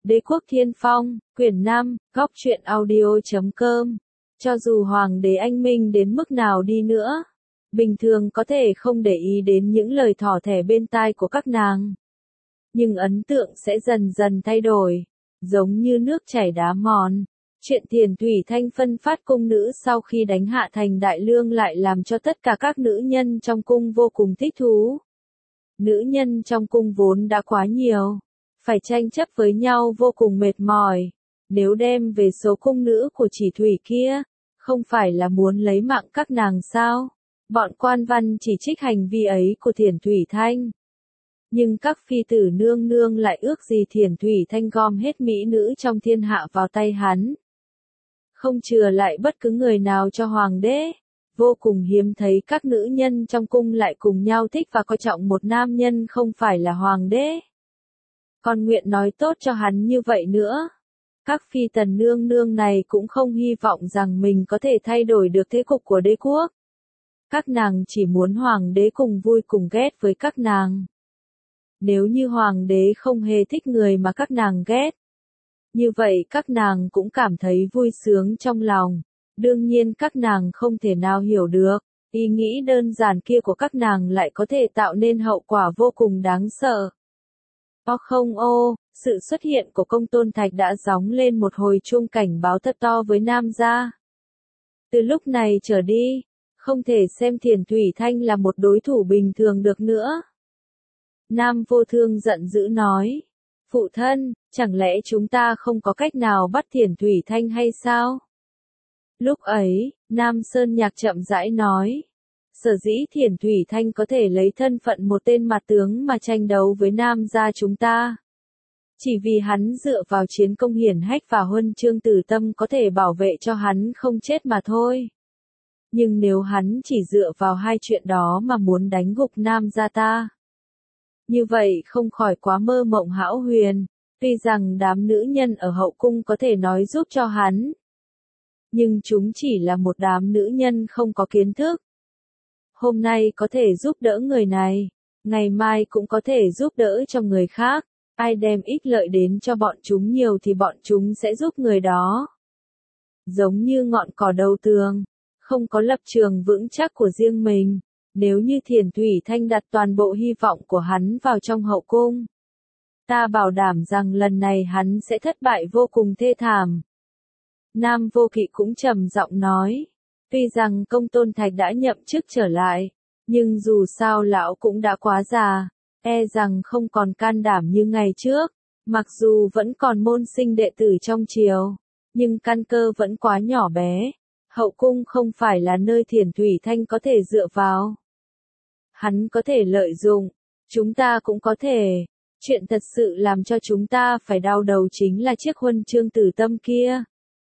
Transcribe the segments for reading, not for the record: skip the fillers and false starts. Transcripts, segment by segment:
Đế quốc Thiên Phong, quyển 5, góc truyện audio.com. Cho dù hoàng đế anh minh đến mức nào đi nữa, bình thường có thể không để ý đến những lời thỏ thẻ bên tai của các nàng. Nhưng ấn tượng sẽ dần dần thay đổi, giống như nước chảy đá mòn. Chuyện Thiền Thủy Thanh phân phát cung nữ sau khi đánh hạ thành Đại Lương lại làm cho tất cả các nữ nhân trong cung vô cùng thích thú. Nữ nhân trong cung vốn đã quá nhiều, phải tranh chấp với nhau vô cùng mệt mỏi. Nếu đem về số cung nữ của Chỉ Thủy kia, không phải là muốn lấy mạng các nàng sao? Bọn quan văn chỉ trích hành vi ấy của Thiền Thủy Thanh. Nhưng các phi tử nương nương lại ước gì Thiền Thủy Thanh gom hết mỹ nữ trong thiên hạ vào tay hắn, không chừa lại bất cứ người nào cho hoàng đế. Vô cùng hiếm thấy các nữ nhân trong cung lại cùng nhau thích và coi trọng một nam nhân không phải là hoàng đế, còn nguyện nói tốt cho hắn như vậy nữa. Các phi tần nương nương này cũng không hy vọng rằng mình có thể thay đổi được thế cục của đế quốc. Các nàng chỉ muốn hoàng đế cùng vui cùng ghét với các nàng. Nếu như hoàng đế không hề thích người mà các nàng ghét, như vậy các nàng cũng cảm thấy vui sướng trong lòng. Đương nhiên các nàng không thể nào hiểu được, ý nghĩ đơn giản kia của các nàng lại có thể tạo nên hậu quả vô cùng đáng sợ. Sự xuất hiện của Công Tôn Thạch đã gióng lên một hồi chuông cảnh báo thật to với Nam gia. Từ lúc này trở đi, không thể xem Thiền Thủy Thanh là một đối thủ bình thường được nữa. Nam Vô Thương giận dữ nói, phụ thân, chẳng lẽ chúng ta không có cách nào bắt Thiền Thủy Thanh hay sao? Lúc ấy, Nam Sơn Nhạc chậm rãi nói, sở dĩ Thiền Thủy Thanh có thể lấy thân phận một tên mặt tướng mà tranh đấu với Nam gia chúng ta, chỉ vì hắn dựa vào chiến công hiển hách và huân chương Tử Tâm có thể bảo vệ cho hắn không chết mà thôi. Nhưng nếu hắn chỉ dựa vào hai chuyện đó mà muốn đánh gục Nam gia ta, như vậy không khỏi quá mơ mộng hão huyền. Tuy rằng đám nữ nhân ở hậu cung có thể nói giúp cho hắn, nhưng chúng chỉ là một đám nữ nhân không có kiến thức. Hôm nay có thể giúp đỡ người này, ngày mai cũng có thể giúp đỡ cho người khác. Ai đem ích lợi đến cho bọn chúng nhiều thì bọn chúng sẽ giúp người đó. Giống như ngọn cỏ đầu tường, không có lập trường vững chắc của riêng mình. Nếu như Thiền Thủy Thanh đặt toàn bộ hy vọng của hắn vào trong hậu cung, ta bảo đảm rằng lần này hắn sẽ thất bại vô cùng thê thảm. Nam Vô Kỵ cũng trầm giọng nói, tuy rằng Công Tôn Thạch đã nhậm chức trở lại, nhưng dù sao lão cũng đã quá già, e rằng không còn can đảm như ngày trước. Mặc dù vẫn còn môn sinh đệ tử trong triều, nhưng căn cơ vẫn quá nhỏ bé. Hậu cung không phải là nơi Thiền Thủy Thanh có thể dựa vào. Hắn có thể lợi dụng, chúng ta cũng có thể. Chuyện thật sự làm cho chúng ta phải đau đầu chính là chiếc huân chương Tử Tâm kia.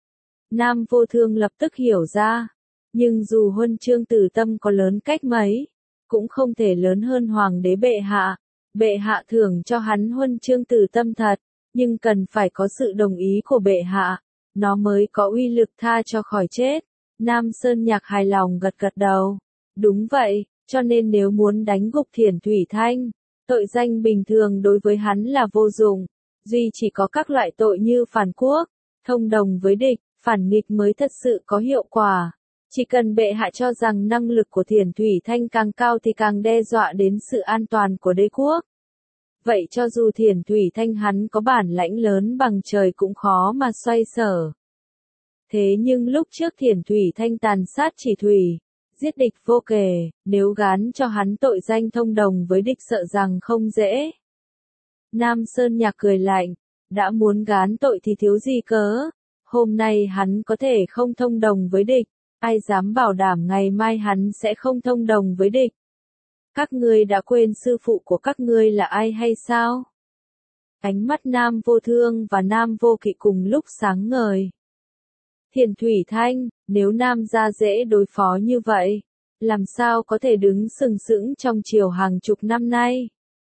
Nam Vô Thương lập tức hiểu ra, nhưng dù huân chương Tử Tâm có lớn cách mấy, cũng không thể lớn hơn hoàng đế bệ hạ. Bệ hạ thưởng cho hắn huân chương Tử Tâm thật, nhưng cần phải có sự đồng ý của bệ hạ, nó mới có uy lực tha cho khỏi chết. Nam Sơn Nhạc hài lòng gật gật đầu. Đúng vậy, cho nên nếu muốn đánh gục Thiền Thủy Thanh, tội danh bình thường đối với hắn là vô dụng, duy chỉ có các loại tội như phản quốc, thông đồng với địch, phản nghịch mới thật sự có hiệu quả. Chỉ cần bệ hạ cho rằng năng lực của Thiền Thủy Thanh càng cao thì càng đe dọa đến sự an toàn của đế quốc. Vậy cho dù Thiền Thủy Thanh hắn có bản lãnh lớn bằng trời cũng khó mà xoay sở. Thế nhưng lúc trước Thiền Thủy Thanh tàn sát Chỉ Thủy, giết địch vô kể, nếu gán cho hắn tội danh thông đồng với địch sợ rằng không dễ. Nam Sơn Nhạc cười lạnh, đã muốn gán tội thì thiếu gì cớ. Hôm nay hắn có thể không thông đồng với địch, ai dám bảo đảm ngày mai hắn sẽ không thông đồng với địch. Các ngươi đã quên sư phụ của các ngươi là ai hay sao? Ánh mắt Nam Vô Thương và Nam Vô Kỵ cùng lúc sáng ngời. Thiền Thủy Thanh, nếu Nam gia dễ đối phó như vậy, làm sao có thể đứng sừng sững trong triều hàng chục năm nay?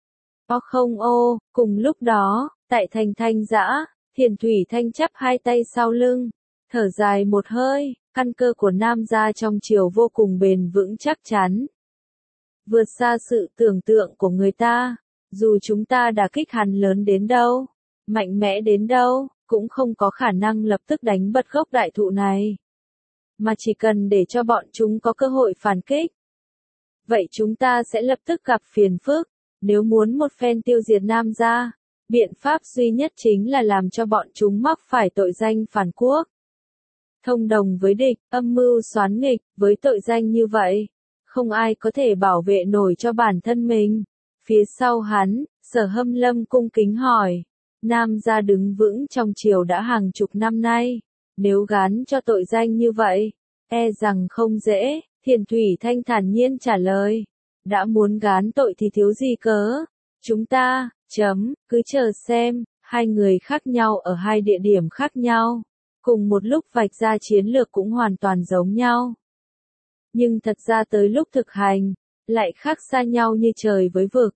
Cùng lúc đó, tại thành Thanh Giã, Thiền Thủy Thanh chắp hai tay sau lưng, thở dài một hơi, căn cơ của Nam gia trong triều vô cùng bền vững chắc chắn. Vượt xa sự tưởng tượng của người ta, dù chúng ta đả kích hắn lớn đến đâu, mạnh mẽ đến đâu, cũng không có khả năng lập tức đánh bật gốc đại thụ này. Mà chỉ cần để cho bọn chúng có cơ hội phản kích. Vậy chúng ta sẽ lập tức gặp phiền phức, nếu muốn một phen tiêu diệt Nam gia, biện pháp duy nhất chính là làm cho bọn chúng mắc phải tội danh phản quốc. Thông đồng với địch, âm mưu xoán nghịch, với tội danh như vậy, không ai có thể bảo vệ nổi cho bản thân mình. Phía sau hắn, Sở Hâm Lâm cung kính hỏi, Nam gia đứng vững trong triều đã hàng chục năm nay, nếu gán cho tội danh như vậy, e rằng không dễ. Thiền Thủy Thanh thản nhiên trả lời, đã muốn gán tội thì thiếu gì cớ, chúng ta, cứ chờ xem, hai người khác nhau ở hai địa điểm khác nhau, cùng một lúc vạch ra chiến lược cũng hoàn toàn giống nhau. Nhưng thật ra tới lúc thực hành, lại khác xa nhau như trời với vực.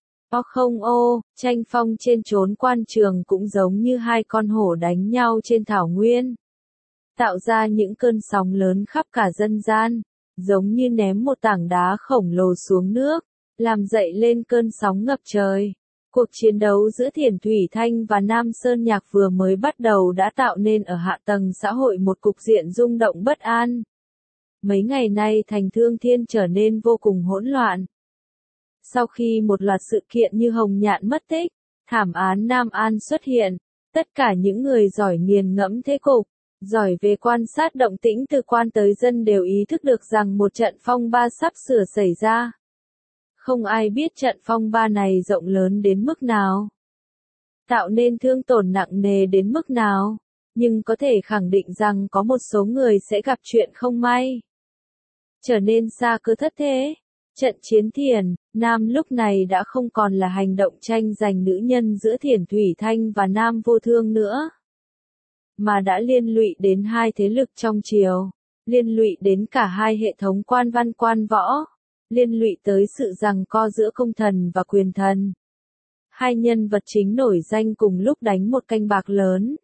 Tranh phong trên chốn quan trường cũng giống như hai con hổ đánh nhau trên thảo nguyên. Tạo ra những cơn sóng lớn khắp cả dân gian, giống như ném một tảng đá khổng lồ xuống nước, làm dậy lên cơn sóng ngập trời. Cuộc chiến đấu giữa Thiền Thủy Thanh và Nam Sơn Nhạc vừa mới bắt đầu đã tạo nên ở hạ tầng xã hội một cục diện rung động bất an. Mấy ngày nay thành Thương Thiên trở nên vô cùng hỗn loạn. Sau khi một loạt sự kiện như Hồng Nhạn mất tích, thảm án Nam An xuất hiện, tất cả những người giỏi nghiền ngẫm thế cục, giỏi về quan sát động tĩnh từ quan tới dân đều ý thức được rằng một trận phong ba sắp sửa xảy ra. Không ai biết trận phong ba này rộng lớn đến mức nào, tạo nên thương tổn nặng nề đến mức nào, nhưng có thể khẳng định rằng có một số người sẽ gặp chuyện không may, trở nên xa cơ thất thế. Trận chiến Thiền, Nam lúc này đã không còn là hành động tranh giành nữ nhân giữa Thiền Thủy Thanh và Nam Vô Thương nữa, mà đã liên lụy đến hai thế lực trong triều, liên lụy đến cả hai hệ thống quan văn quan võ, liên lụy tới sự giằng co giữa công thần và quyền thần. Hai nhân vật chính nổi danh cùng lúc đánh một canh bạc lớn.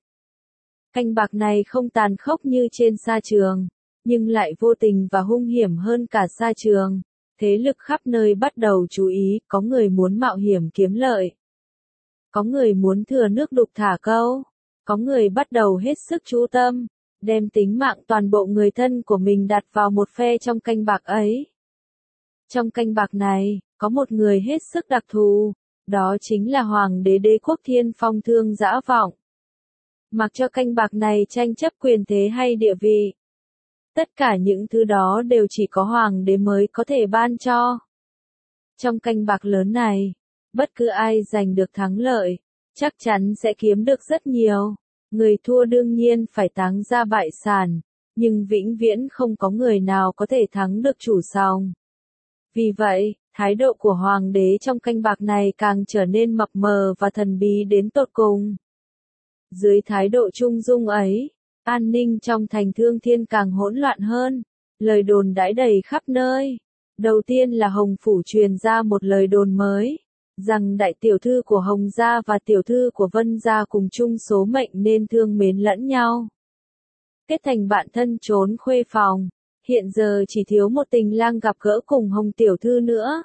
Canh bạc này không tàn khốc như trên sa trường, nhưng lại vô tình và hung hiểm hơn cả sa trường. Thế lực khắp nơi bắt đầu chú ý, có người muốn mạo hiểm kiếm lợi, có người muốn thừa nước đục thả câu, có người bắt đầu hết sức chú tâm, đem tính mạng toàn bộ người thân của mình đặt vào một phe trong canh bạc ấy. Trong canh bạc này, có một người hết sức đặc thù, đó chính là Hoàng đế Đế quốc Thiên Phong Thương Dã Vọng. Mặc cho canh bạc này tranh chấp quyền thế hay địa vị, tất cả những thứ đó đều chỉ có Hoàng đế mới có thể ban cho. Trong canh bạc lớn này, bất cứ ai giành được thắng lợi, chắc chắn sẽ kiếm được rất nhiều. Người thua đương nhiên phải táng ra bại sản, nhưng vĩnh viễn không có người nào có thể thắng được chủ sòng. Vì vậy, thái độ của Hoàng đế trong canh bạc này càng trở nên mập mờ và thần bí đến tột cùng. Dưới thái độ trung dung ấy, an ninh trong thành Thương Thiên càng hỗn loạn hơn, lời đồn đãi đầy khắp nơi. Đầu tiên là Hồng Phủ truyền ra một lời đồn mới, rằng đại tiểu thư của Hồng gia và tiểu thư của Vân gia cùng chung số mệnh nên thương mến lẫn nhau, kết thành bạn thân trốn khuê phòng, hiện giờ chỉ thiếu một tình lang gặp gỡ cùng Hồng tiểu thư nữa.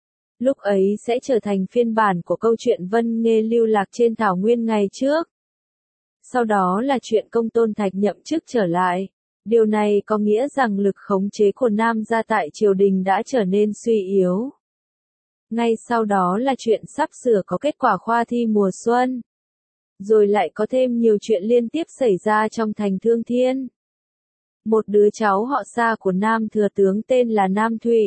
Lúc ấy sẽ trở thành phiên bản của câu chuyện Vân Nghê lưu lạc trên thảo nguyên ngày trước. Sau đó là chuyện Công Tôn Thạch nhậm chức trở lại. Điều này có nghĩa rằng lực khống chế của Nam gia tại triều đình đã trở nên suy yếu. Ngay sau đó là chuyện sắp sửa có kết quả khoa thi mùa xuân. Rồi lại có thêm nhiều chuyện liên tiếp xảy ra trong thành Thương Thiên. Một đứa cháu họ Sa của Nam thừa tướng tên là Nam Thụy,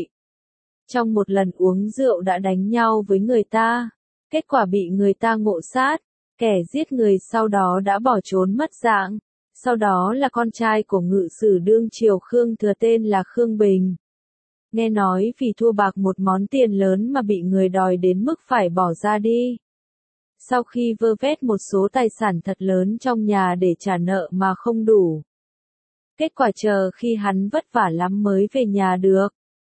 trong một lần uống rượu đã đánh nhau với người ta, kết quả bị người ta ngộ sát, kẻ giết người sau đó đã bỏ trốn mất dạng. Sau đó là con trai của ngự sử đương triều Khương Thừa tên là Khương Bình. Nghe nói vì thua bạc một món tiền lớn mà bị người đòi đến mức phải bỏ ra đi. Sau khi vơ vét một số tài sản thật lớn trong nhà để trả nợ mà không đủ. Kết quả chờ khi hắn vất vả lắm mới về nhà được.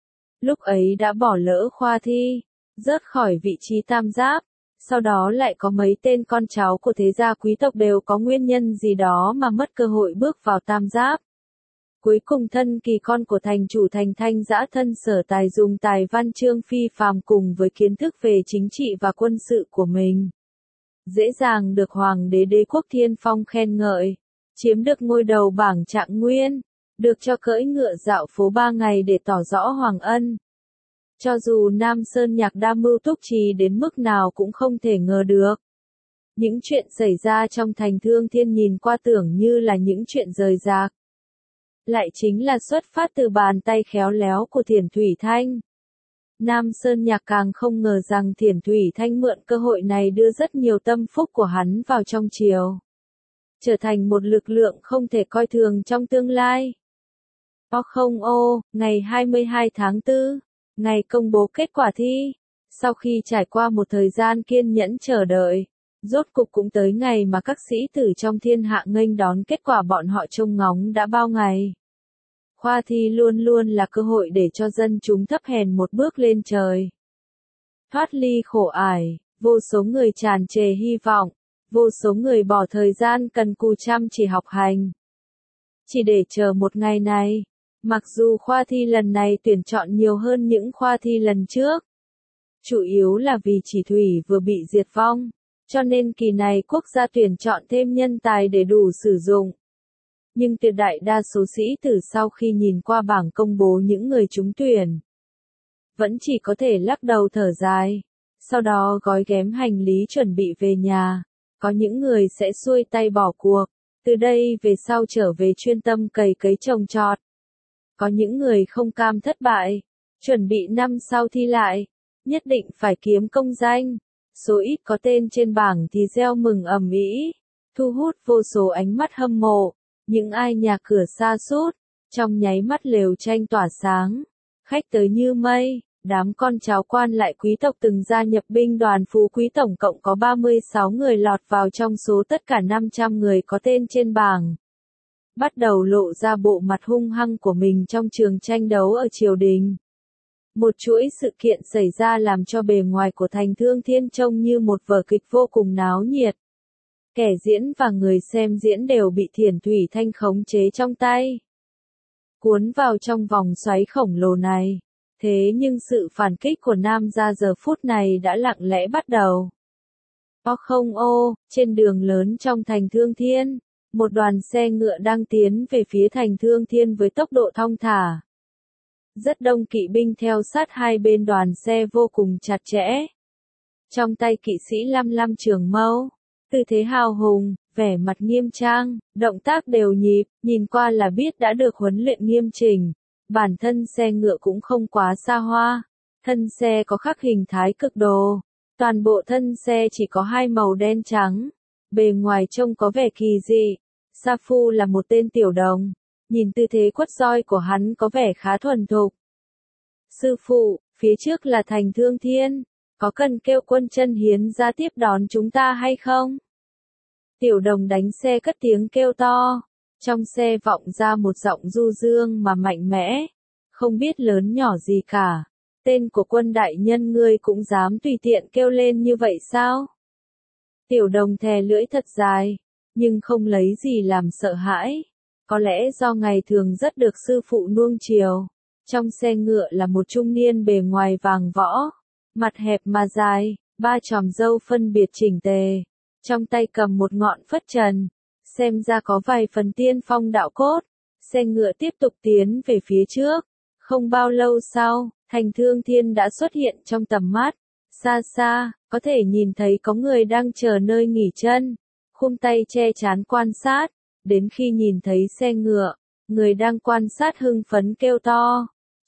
Lúc ấy đã bỏ lỡ khoa thi, rớt khỏi vị trí tam giáp. Sau đó lại có mấy tên con cháu của thế gia quý tộc đều có nguyên nhân gì đó mà mất cơ hội bước vào tam giáp. Cuối cùng thân kỳ con của thành chủ thành Thanh Dã thân Sở Tài dùng tài văn chương phi phàm cùng với kiến thức về chính trị và quân sự của mình, dễ dàng được Hoàng đế Đế quốc Thiên Phong khen ngợi, chiếm được ngôi đầu bảng Trạng Nguyên, được cho cưỡi ngựa dạo phố 3 ngày để tỏ rõ hoàng ân. Cho dù Nam Sơn Nhạc đa mưu túc trí đến mức nào cũng không thể ngờ được. Những chuyện xảy ra trong thành Thương Thiên nhìn qua tưởng như là những chuyện rời rạc. Lại chính là xuất phát từ bàn tay khéo léo của Thiển Thủy Thanh. Nam Sơn Nhạc càng không ngờ rằng Thiển Thủy Thanh mượn cơ hội này đưa rất nhiều tâm phúc của hắn vào trong triều. Trở thành một lực lượng không thể coi thường trong tương lai. Ngày 22 tháng 4, ngày công bố kết quả thi. Sau khi trải qua một thời gian kiên nhẫn chờ đợi, rốt cục cũng tới ngày mà các sĩ tử trong thiên hạ nghênh đón kết quả bọn họ trông ngóng đã bao ngày. Khoa thi luôn luôn là cơ hội để cho dân chúng thấp hèn một bước lên trời. Thoát ly khổ ải, vô số người tràn trề hy vọng, vô số người bỏ thời gian cần cù chăm chỉ học hành. Chỉ để chờ một ngày này, mặc dù khoa thi lần này tuyển chọn nhiều hơn những khoa thi lần trước. Chủ yếu là vì Chỉ Thủy vừa bị diệt vong, cho nên kỳ này quốc gia tuyển chọn thêm nhân tài để đủ sử dụng. Nhưng tuyệt đại đa số sĩ tử sau khi nhìn qua bảng công bố những người trúng tuyển, vẫn chỉ có thể lắc đầu thở dài, sau đó gói ghém hành lý chuẩn bị về nhà. Có những người sẽ xuôi tay bỏ cuộc, từ đây về sau trở về chuyên tâm cày cấy trồng trọt. Có những người không cam thất bại, chuẩn bị năm sau thi lại, nhất định phải kiếm công danh. Số ít có tên trên bảng thì reo mừng ầm ĩ, thu hút vô số ánh mắt hâm mộ. Những ai nhà cửa xa sút, trong nháy mắt lều tranh tỏa sáng, khách tới như mây. Đám con cháu quan lại quý tộc từng gia nhập binh đoàn phú quý tổng cộng có 36 người lọt vào trong số tất cả 500 người có tên trên bảng. Bắt đầu lộ ra bộ mặt hung hăng của mình trong trường tranh đấu ở triều đình. Một chuỗi sự kiện xảy ra làm cho bề ngoài của thành Thương Thiên trông như một vở kịch vô cùng náo nhiệt. Kẻ diễn và người xem diễn đều bị Thiển Thủy Thanh khống chế trong tay, cuốn vào trong vòng xoáy khổng lồ này. Thế nhưng sự phản kích của Nam gia giờ phút này đã lặng lẽ bắt đầu. Trên đường lớn trong thành Thương Thiên, một đoàn xe ngựa đang tiến về phía thành Thương Thiên với tốc độ thong thả. Rất đông kỵ binh theo sát hai bên đoàn xe vô cùng chặt chẽ. Trong tay kỵ sĩ lăm trường mâu, tư thế hào hùng, vẻ mặt nghiêm trang, động tác đều nhịp, nhìn qua là biết đã được huấn luyện nghiêm chỉnh. Bản thân xe ngựa cũng không quá xa hoa, thân xe có khắc hình thái cực đồ, toàn bộ thân xe chỉ có hai màu đen trắng, bề ngoài trông có vẻ kỳ dị. Sa Phu là một tên tiểu đồng, nhìn tư thế quất roi của hắn có vẻ khá thuần thục. Sư phụ, phía trước là thành Thương Thiên, có cần kêu quân chân hiến ra tiếp đón chúng ta hay không? Tiểu đồng đánh xe cất tiếng kêu to. Trong xe vọng ra một giọng du dương mà mạnh mẽ, không biết lớn nhỏ gì cả. Tên của quân đại nhân ngươi cũng dám tùy tiện kêu lên như vậy sao? Tiểu đồng thè lưỡi thật dài, nhưng không lấy gì làm sợ hãi. Có lẽ do ngày thường rất được sư phụ nuông chiều. Trong xe ngựa là một trung niên bề ngoài vàng võ, mặt hẹp mà dài, ba chòm râu phân biệt chỉnh tề. Trong tay cầm một ngọn phất trần. Xem ra có vài phần tiên phong đạo cốt. Xe ngựa tiếp tục tiến về phía trước. Không bao lâu sau, thành Thương Thiên đã xuất hiện trong tầm mắt. Xa xa, có thể nhìn thấy có người đang chờ nơi nghỉ chân. Khum tay che chán quan sát. Đến khi nhìn thấy xe ngựa, người đang quan sát hưng phấn kêu to.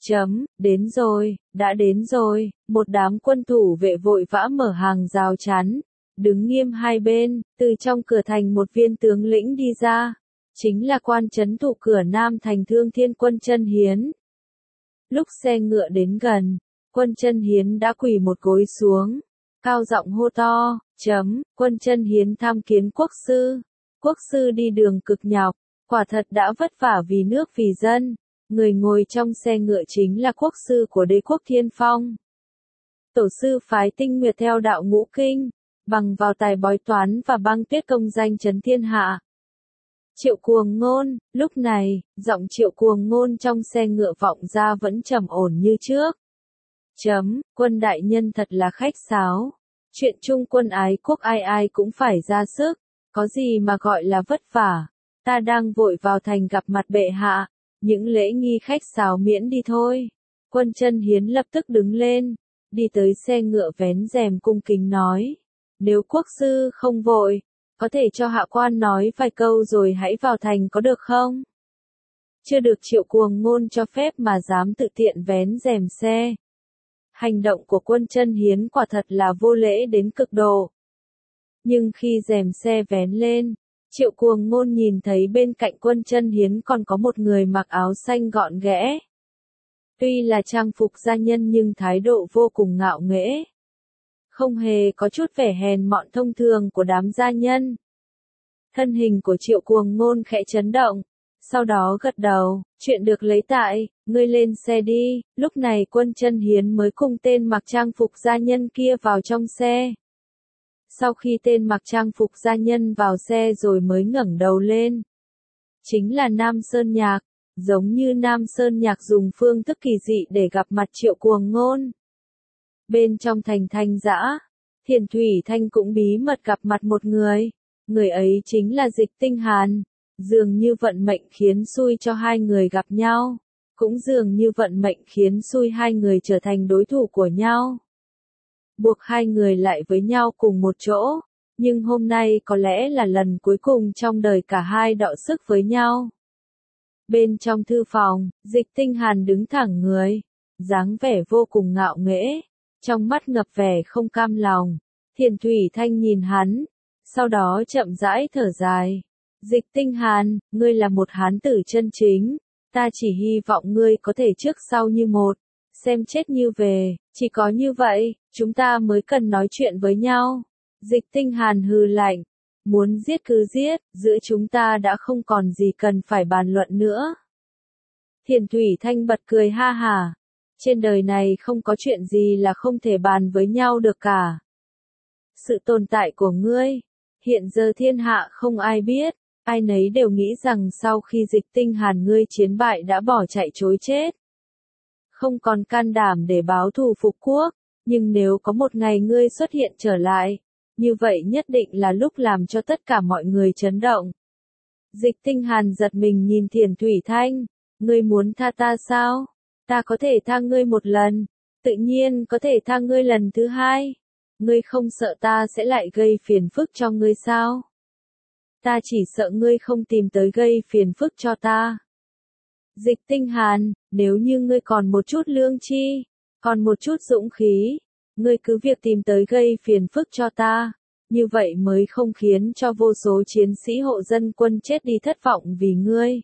Đến rồi, đã đến rồi. Một đám quân thủ vệ vội vã mở hàng rào chắn. Đứng nghiêm hai bên, từ trong cửa thành một viên tướng lĩnh đi ra. Chính là quan trấn thủ cửa Nam thành Thương Thiên Quân Chân Hiến. Lúc xe ngựa đến gần, Quân Chân Hiến đã quỳ một gối xuống, cao giọng hô to, Quân Chân Hiến tham kiến quốc sư. Quốc sư đi đường cực nhọc, quả thật đã vất vả vì nước vì dân. Người ngồi trong xe ngựa chính là quốc sư của đế quốc Thiên Phong. Tổ sư phái tinh nguyệt theo đạo ngũ kinh, bằng vào tài bói toán và băng tuyết công danh trấn thiên hạ. Triệu Cuồng Ngôn, lúc này, giọng Triệu Cuồng Ngôn trong xe ngựa vọng ra vẫn trầm ổn như trước. Quân đại nhân thật là khách sáo. Chuyện chung quân ái quốc ai ai cũng phải ra sức, có gì mà gọi là vất vả. Ta đang vội vào thành gặp mặt bệ hạ, những lễ nghi khách sáo miễn đi thôi. Quân Chân Hiến lập tức đứng lên, đi tới xe ngựa vén rèm cung kính nói. Nếu quốc sư không vội, có thể cho hạ quan nói vài câu rồi hãy vào thành có được không? Chưa được Triệu Cuồng Ngôn cho phép mà dám tự tiện vén rèm xe. Hành động của Quân Chân Hiến quả thật là vô lễ đến cực độ. Nhưng khi rèm xe vén lên, Triệu Cuồng Ngôn nhìn thấy bên cạnh Quân Chân Hiến còn có một người mặc áo xanh gọn ghẽ. Tuy là trang phục gia nhân nhưng thái độ vô cùng ngạo nghễ. Không hề có chút vẻ hèn mọn thông thường của đám gia nhân. Thân hình của Triệu Cuồng Ngôn khẽ chấn động, sau đó gật đầu, chuyện được lấy tại, ngươi lên xe đi. Lúc này Quân Chân Hiến mới cùng tên mặc trang phục gia nhân kia vào trong xe. Sau khi tên mặc trang phục gia nhân vào xe rồi mới ngẩng đầu lên. Chính là Nam Sơn Nhạc, giống như Nam Sơn Nhạc dùng phương thức kỳ dị để gặp mặt Triệu Cuồng Ngôn. Bên trong thành Thanh Dã, Thiền Thủy Thanh cũng bí mật gặp mặt một người. Người ấy chính là Dịch Tinh Hàn. Dường như vận mệnh khiến xui cho hai người gặp nhau. Cũng dường như vận mệnh khiến xui hai người trở thành đối thủ của nhau. Buộc hai người lại với nhau cùng một chỗ. Nhưng hôm nay có lẽ là lần cuối cùng trong đời cả hai đọ sức với nhau. Bên trong thư phòng, Dịch Tinh Hàn đứng thẳng người. Dáng vẻ vô cùng ngạo nghễ. Trong mắt ngập vẻ không cam lòng. Thiền Thủy Thanh nhìn hắn. Sau đó chậm rãi thở dài. Dịch Tinh Hàn, ngươi là một hán tử chân chính. Ta chỉ hy vọng ngươi có thể trước sau như một. Xem chết như về, chỉ có như vậy, chúng ta mới cần nói chuyện với nhau. Dịch Tinh Hàn hừ lạnh. Muốn giết cứ giết, giữa chúng ta đã không còn gì cần phải bàn luận nữa. Thiền Thủy Thanh bật cười ha hả. Trên đời này không có chuyện gì là không thể bàn với nhau được cả. Sự tồn tại của ngươi, hiện giờ thiên hạ không ai biết, ai nấy đều nghĩ rằng sau khi Dịch Tinh Hàn ngươi chiến bại đã bỏ chạy trối chết. Không còn can đảm để báo thù phục quốc, nhưng nếu có một ngày ngươi xuất hiện trở lại, như vậy nhất định là lúc làm cho tất cả mọi người chấn động. Dịch Tinh Hàn giật mình nhìn Thiền Thủy Thanh, ngươi muốn tha ta sao? Ta có thể tha ngươi một lần, tự nhiên có thể tha ngươi lần thứ hai. Ngươi không sợ ta sẽ lại gây phiền phức cho ngươi sao? Ta chỉ sợ ngươi không tìm tới gây phiền phức cho ta. Dịch Tinh Hàn, nếu như ngươi còn một chút lương tri, còn một chút dũng khí, ngươi cứ việc tìm tới gây phiền phức cho ta, như vậy mới không khiến cho vô số chiến sĩ hộ dân quân chết đi thất vọng vì ngươi.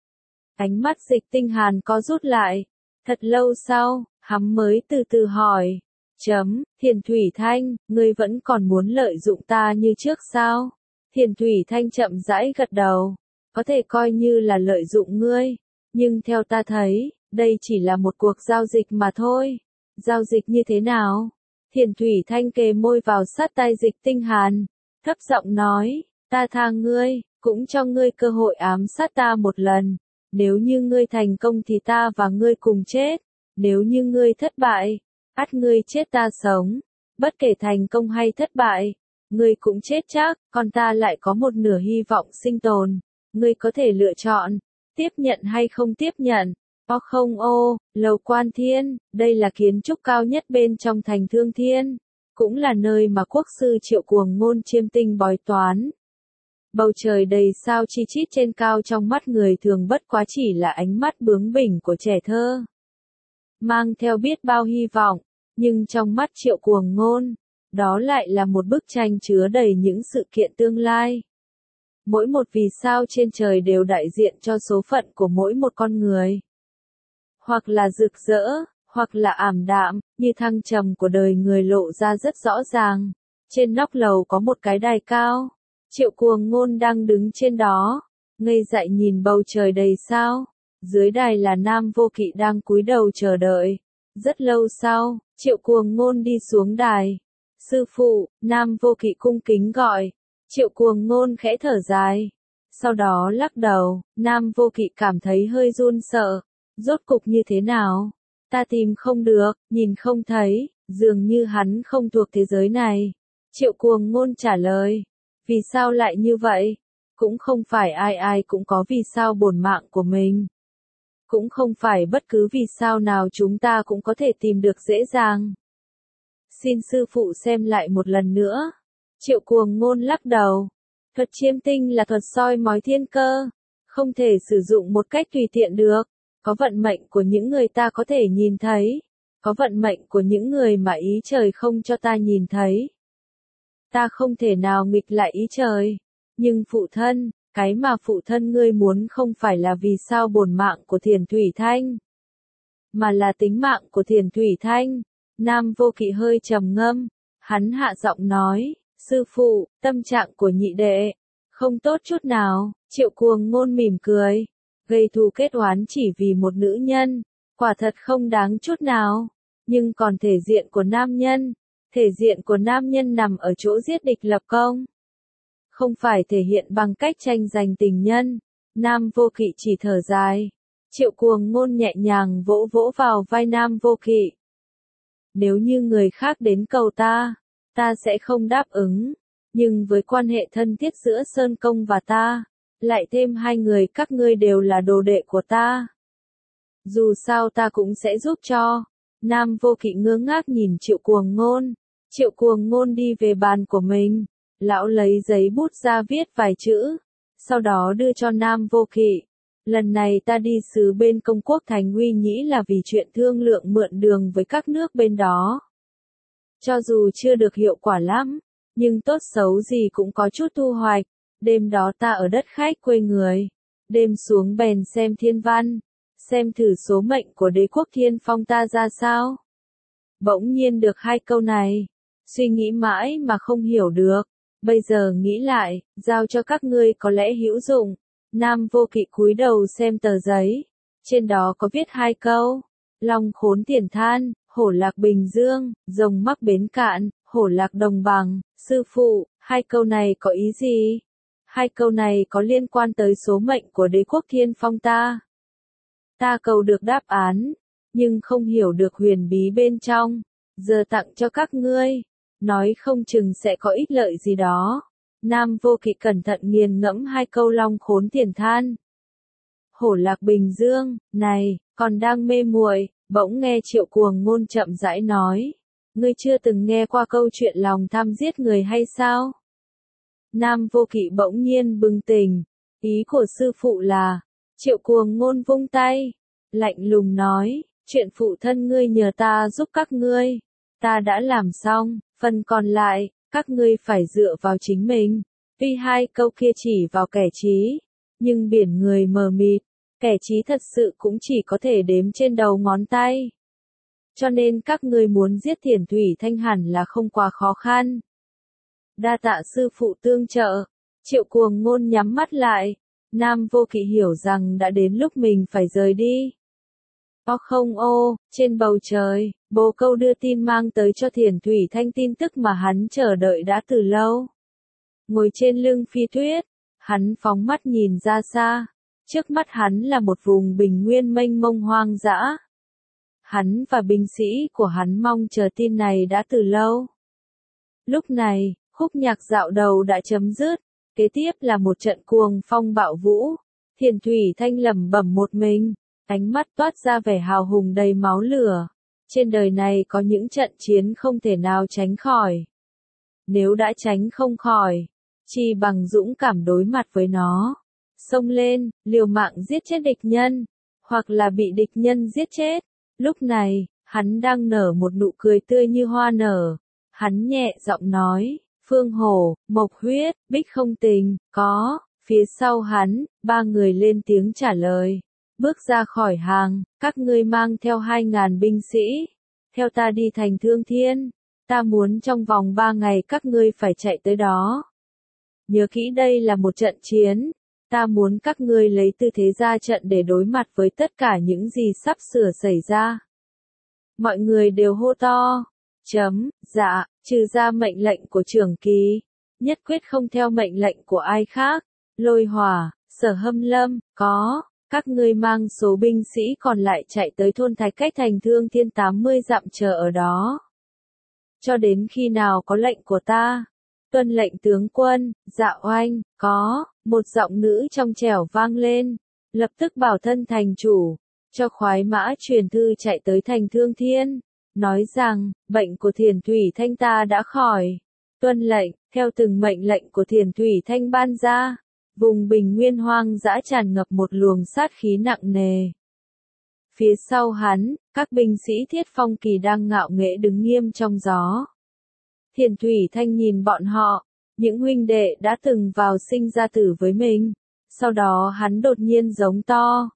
Ánh mắt Dịch Tinh Hàn có rút lại, thật lâu sau, hắn mới từ từ hỏi. Thiền Thủy Thanh, ngươi vẫn còn muốn lợi dụng ta như trước sao? Thiền Thủy Thanh chậm rãi gật đầu. Có thể coi như là lợi dụng ngươi. Nhưng theo ta thấy, đây chỉ là một cuộc giao dịch mà thôi. Giao dịch như thế nào? Thiền Thủy Thanh kề môi vào sát tai Dịch Tinh Hàn. Thấp giọng nói, ta tha ngươi, cũng cho ngươi cơ hội ám sát ta một lần. Nếu như ngươi thành công thì ta và ngươi cùng chết. Nếu như ngươi thất bại, ắt ngươi chết ta sống. Bất kể thành công hay thất bại, ngươi cũng chết chắc, còn ta lại có một nửa hy vọng sinh tồn. Ngươi có thể lựa chọn, tiếp nhận hay không tiếp nhận. Lầu Quan Thiên, đây là kiến trúc cao nhất bên trong thành Thương Thiên, cũng là nơi mà quốc sư Triệu Cuồng Ngôn chiêm tinh bói toán. Bầu trời đầy sao chi chít trên cao trong mắt người thường bất quá chỉ là ánh mắt bướng bỉnh của trẻ thơ. Mang theo biết bao hy vọng, nhưng trong mắt Triệu Cuồng Ngôn, đó lại là một bức tranh chứa đầy những sự kiện tương lai. Mỗi một vì sao trên trời đều đại diện cho số phận của mỗi một con người. Hoặc là rực rỡ, hoặc là ảm đạm, như thăng trầm của đời người lộ ra rất rõ ràng. Trên nóc lầu có một cái đài cao. Triệu Cuồng Ngôn đang đứng trên đó, ngây dại nhìn bầu trời đầy sao. Dưới đài là Nam Vô Kỵ đang cúi đầu chờ đợi. Rất lâu sau, Triệu Cuồng Ngôn đi xuống đài. Sư phụ, Nam Vô Kỵ cung kính gọi. Triệu Cuồng Ngôn khẽ thở dài. Sau đó lắc đầu, Nam Vô Kỵ cảm thấy hơi run sợ. Rốt cục như thế nào? Ta tìm không được, nhìn không thấy, dường như hắn không thuộc thế giới này. Triệu Cuồng Ngôn trả lời. Vì sao lại như vậy? Cũng không phải ai ai cũng có vì sao bổn mạng của mình. Cũng không phải bất cứ vì sao nào chúng ta cũng có thể tìm được dễ dàng. Xin sư phụ xem lại một lần nữa. Triệu Cuồng Ngôn lắc đầu. Thuật chiêm tinh là thuật soi mói thiên cơ. Không thể sử dụng một cách tùy tiện được. Có vận mệnh của những người ta có thể nhìn thấy. Có vận mệnh của những người mà ý trời không cho ta nhìn thấy. Ta không thể nào nghịch lại ý trời. Nhưng phụ thân, cái mà phụ thân ngươi muốn không phải là vì sao bổn mạng của Thiền Thủy Thanh, mà là tính mạng của Thiền Thủy Thanh. Nam Vô Kỵ hơi trầm ngâm, hắn hạ giọng nói, sư phụ, tâm trạng của nhị đệ, không tốt chút nào. Triệu Cuồng Ngôn mỉm cười, gây thù kết oán chỉ vì một nữ nhân, quả thật không đáng chút nào. Nhưng còn thể diện của nam nhân, thể diện của nam nhân nằm ở chỗ giết địch lập công. Không phải thể hiện bằng cách tranh giành tình nhân. Nam Vô Kỵ chỉ thở dài. Triệu Cuồng Ngôn nhẹ nhàng vỗ vỗ vào vai Nam Vô Kỵ. Nếu như người khác đến cầu ta sẽ không đáp ứng. Nhưng với quan hệ thân thiết giữa Sơn Công và ta, lại thêm hai người các ngươi đều là đồ đệ của ta. Dù sao ta cũng sẽ giúp cho. Nam Vô Kỵ ngơ ngác nhìn Triệu Cuồng Ngôn. Triệu Cuồng Ngôn đi về bàn của mình. Lão lấy giấy bút ra viết vài chữ. Sau đó đưa cho Nam Vô Kỵ. Lần này ta đi sứ bên công quốc thành Uy Nhĩ là vì chuyện thương lượng mượn đường với các nước bên đó. Cho dù chưa được hiệu quả lắm, nhưng tốt xấu gì cũng có chút thu hoạch. Đêm đó ta ở đất khách quê người. Đêm xuống bèn xem thiên văn. Xem thử số mệnh của đế quốc Thiên Phong ta ra sao. Bỗng nhiên được hai câu này. Suy nghĩ mãi mà không hiểu được. Bây giờ nghĩ lại, giao cho các ngươi có lẽ hữu dụng. Nam Vô Kỵ cúi đầu xem tờ giấy. Trên đó có viết hai câu. Long khốn tiền than, hổ lạc bình dương, rồng mắc bến cạn, hổ lạc đồng bằng. Sư phụ, hai câu này có ý gì? Hai câu này có liên quan tới số mệnh của đế quốc Thiên Phong ta. Ta cầu được đáp án, nhưng không hiểu được huyền bí bên trong. Giờ tặng cho các ngươi. Nói không chừng sẽ có ích lợi gì đó. Nam Vô Kỵ cẩn thận nghiền ngẫm hai câu long khốn tiền than. Hổ lạc bình dương, này, còn đang mê muội, bỗng nghe Triệu Cuồng Ngôn chậm rãi nói. Ngươi chưa từng nghe qua câu chuyện lòng tham giết người hay sao? Nam Vô Kỵ bỗng nhiên bừng tỉnh. Ý của sư phụ là, Triệu Cuồng Ngôn vung tay, lạnh lùng nói, chuyện phụ thân ngươi nhờ ta giúp các ngươi, ta đã làm xong, phần còn lại, các ngươi phải dựa vào chính mình. Tuy hai câu kia chỉ vào kẻ trí, nhưng biển người mờ mịt, kẻ trí thật sự cũng chỉ có thể đếm trên đầu ngón tay. Cho nên các ngươi muốn giết Thiền Thủy Thanh hẳn là không quá khó khăn. Đa tạ sư phụ tương trợ. Triệu Cuồng Ngôn nhắm mắt lại. Nam Vô Kỵ hiểu rằng đã đến lúc mình phải rời đi. Không trên bầu trời, bồ câu đưa tin mang tới cho Thiền Thủy Thanh tin tức mà hắn chờ đợi đã từ lâu. Ngồi trên lưng phi tuyết, hắn phóng mắt nhìn ra xa. Trước mắt hắn là một vùng bình nguyên mênh mông hoang dã. Hắn và binh sĩ của hắn mong chờ tin này đã từ lâu. Lúc này, khúc nhạc dạo đầu đã chấm dứt. Kế tiếp là một trận cuồng phong bạo vũ. Thiền Thủy Thanh lẩm bẩm một mình. Ánh mắt toát ra vẻ hào hùng đầy máu lửa. Trên đời này có những trận chiến không thể nào tránh khỏi. Nếu đã tránh không khỏi, chi bằng dũng cảm đối mặt với nó. Xông lên, liều mạng giết chết địch nhân, hoặc là bị địch nhân giết chết. Lúc này, hắn đang nở một nụ cười tươi như hoa nở. Hắn nhẹ giọng nói, Phương Hổ, Mộc Huyết, Bích Không Tình, có. Phía sau hắn, ba người lên tiếng trả lời. Bước ra khỏi hàng, các ngươi mang theo 2.000 binh sĩ. Theo ta đi thành Thương Thiên. Ta muốn trong vòng 3 ngày các ngươi phải chạy tới đó. Nhớ kỹ đây là một trận chiến. Ta muốn các ngươi lấy tư thế ra trận để đối mặt với tất cả những gì sắp sửa xảy ra. Mọi người đều hô to. Dạ, trừ ra mệnh lệnh của trưởng kỳ. Nhất quyết không theo mệnh lệnh của ai khác. Lôi Hỏa, Sở Hâm Lâm, có. Các ngươi mang số binh sĩ còn lại chạy tới thôn Thạch cách thành Thương Thiên 80 dặm chờ ở đó. Cho đến khi nào có lệnh của ta. Tuân lệnh tướng quân. Dạ oanh, có, một giọng nữ trong trẻo vang lên. Lập tức bảo thân thành chủ, cho khoái mã truyền thư chạy tới thành Thương Thiên, nói rằng, bệnh của Thiền Thủy Thanh ta đã khỏi. Tuân lệnh, theo từng mệnh lệnh của Thiền Thủy Thanh ban ra, vùng bình nguyên hoang dã tràn ngập một luồng sát khí nặng nề. Phía sau hắn, các binh sĩ Thiết Phong Kỳ đang ngạo nghễ đứng nghiêm trong gió. Thiền Thủy Thanh nhìn bọn họ, những huynh đệ đã từng vào sinh ra tử với mình. Sau đó hắn đột nhiên giống to.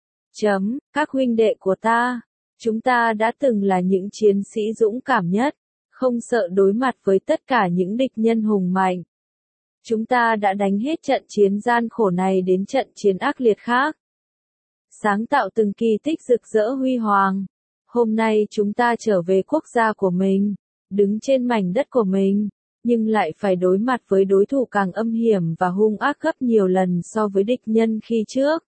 Các huynh đệ của ta, chúng ta đã từng là những chiến sĩ dũng cảm nhất, không sợ đối mặt với tất cả những địch nhân hùng mạnh. Chúng ta đã đánh hết trận chiến gian khổ này đến trận chiến ác liệt khác. Sáng tạo từng kỳ tích rực rỡ huy hoàng. Hôm nay chúng ta trở về quốc gia của mình, đứng trên mảnh đất của mình, nhưng lại phải đối mặt với đối thủ càng âm hiểm và hung ác gấp nhiều lần so với địch nhân khi trước.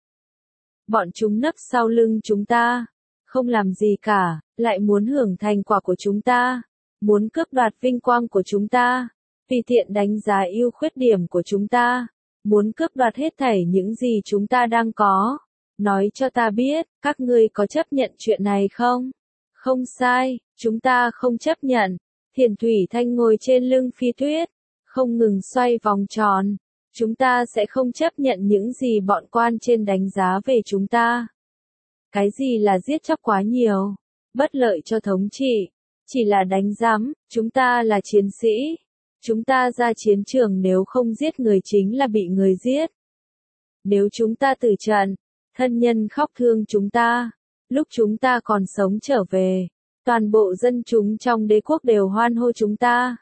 Bọn chúng nấp sau lưng chúng ta, không làm gì cả, lại muốn hưởng thành quả của chúng ta, muốn cướp đoạt vinh quang của chúng ta, tùy tiện đánh giá ưu khuyết điểm của chúng ta, muốn cướp đoạt hết thảy những gì chúng ta đang có. Nói cho ta biết, các ngươi có chấp nhận chuyện này không? Không sai, chúng ta không chấp nhận. Thiền Thủy Thanh ngồi trên lưng Phi Tuyết, không ngừng xoay vòng tròn. Chúng ta sẽ không chấp nhận những gì bọn quan trên đánh giá về chúng ta. Cái gì là giết chóc quá nhiều, bất lợi cho thống trị, chỉ là đánh giám, chúng ta là chiến sĩ. Chúng ta ra chiến trường nếu không giết người chính là bị người giết. Nếu chúng ta tử trận, thân nhân khóc thương chúng ta, lúc chúng ta còn sống trở về, toàn bộ dân chúng trong đế quốc đều hoan hô chúng ta.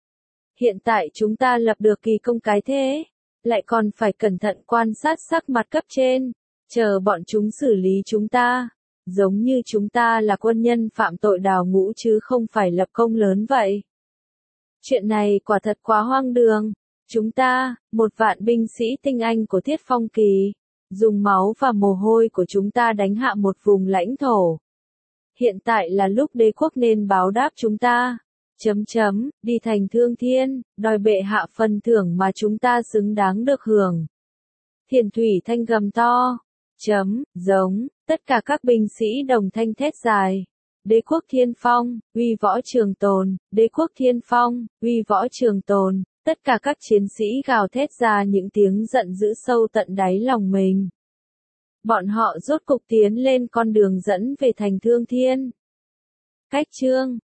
Hiện tại chúng ta lập được kỳ công cái thế, lại còn phải cẩn thận quan sát sắc mặt cấp trên, chờ bọn chúng xử lý chúng ta, giống như chúng ta là quân nhân phạm tội đào ngũ chứ không phải lập công lớn vậy. Chuyện này quả thật quá hoang đường. Chúng ta, 1.000 binh sĩ tinh anh của Thiết Phong Kỳ, dùng máu và mồ hôi của chúng ta đánh hạ một vùng lãnh thổ. Hiện tại là lúc đế quốc nên báo đáp chúng ta. Đi thành Thương Thiên, đòi bệ hạ phần thưởng mà chúng ta xứng đáng được hưởng. Thiền Thủy Thanh gầm to. Giống, tất cả các binh sĩ đồng thanh thét dài. Đế quốc Thiên Phong, uy võ trường tồn, đế quốc Thiên Phong, uy võ trường tồn. Tất cả các chiến sĩ gào thét ra những tiếng giận dữ sâu tận đáy lòng mình. Bọn họ rốt cục tiến lên con đường dẫn về thành Thương Thiên. Cách chương